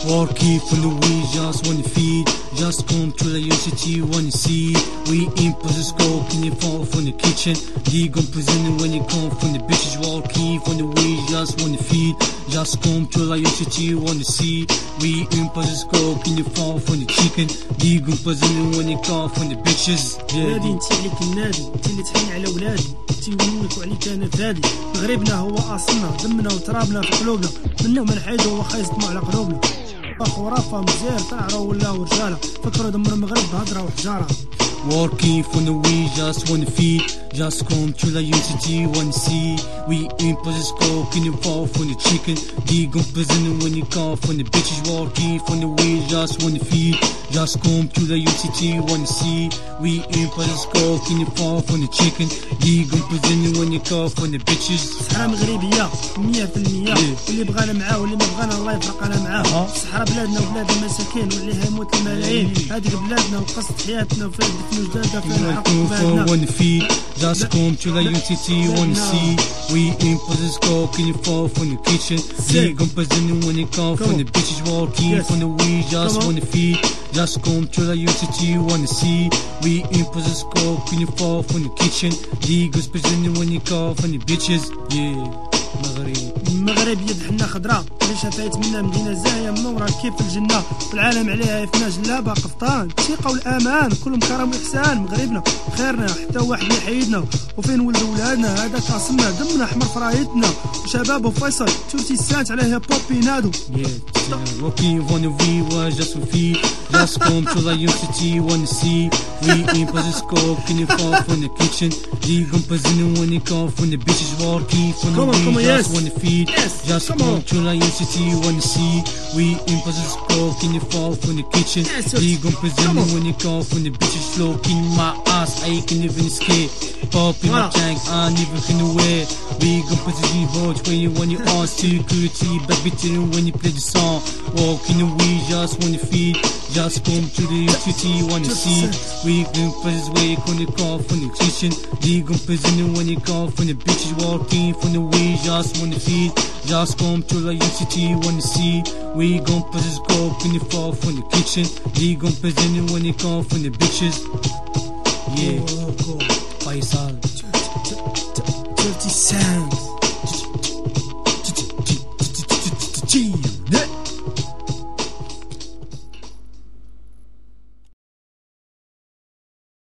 Working from the we just wanna feed. Just come to the city, wanna see. We impose the scope, can you fall from the kitchen? They gon' present when you come from the bitches. Working from the we just wanna feed. Just come to the city, wanna see. We impose the scope, can you fall from the chicken? They gon' present when you come from the bitches. نادي انت عليك النادي، انت اللي تحن على ولادي، انت منك وعليك انا فادي. مغربنا هو اصلنا، دمنا وترابنا في قلوبنا، منا ومن حيدو وخا يصدموا على قلوبنا. خرافة مزير طلعوا ولاو رجالة، فكروا دمروا المغرب بهضرة وحجارة. Working from the we just wanna feed. Just come to the city, wanna see. We impose the scope, can you fall from the chicken? They gon' present when you come from the bitches. Working from the we just wanna feed. Just come to the city, wanna see. We impose the scope, can you fall from the chicken? They gon' present when you come from the bitches. صحراء مغربية 100%، واللي بغانا معاه واللي ما بغانا الله يفرقنا معاه. صحراء بلادنا وبلاد المساكين واللي هيموت الملايين. هذيك بلادنا وقصة حياتنا وفيها دفن وجدادة فيها العرق بلادنا. Just come to the UTT, wanna see. We impose the score, can you fall from the kitchen? They gon' present when you come from the bitches. Walking from the we just wanna feed. Just come to the UTT, wanna see. We impose the score, can you fall from the kitchen? They gon' present when you come from the bitches. Yeah, المغرب يد حنا خضراء، اللي شافيت منا مدينة زاهية منورة كيف الجنة، والعالم عليها يفنى جلابة قفطان، الثقة والأمان كلهم كرم وإحسان. مغربنا خيرنا حتى واحد يحيدنا، وفين ولدوا ولادنا هذاك أصلنا دمنا أحمر في رايتنا، وشباب وفيصل شفتي السانت على هيب هوب ينادوا. Working on the we was just for feed. Just come to the UCT, wanna see. We impose the scope, can you fall from the kitchen? They gon' present when you come from the bitches. Working from the we just wanna feed. Just come to the UCT, wanna see. We impose the scope, can you fall from the kitchen? They gon' present when you come from the bitches. Looking my ass, I can even escape. Pop in my tank, I never can away. We gon' present the vote when you on security, but bitter when you play the song. Walking the we just wanna feed. Just come to the UTT, wanna see. We gon' present way when you come from the kitchen. They gon' present when you come from the bitches. Walking from the we just wanna feed. Just come to the UTT, wanna see. We gon' present go when you fall from the kitchen. They gon' present when you come from the bitches. Yeah, Faisal. Dirty Sound.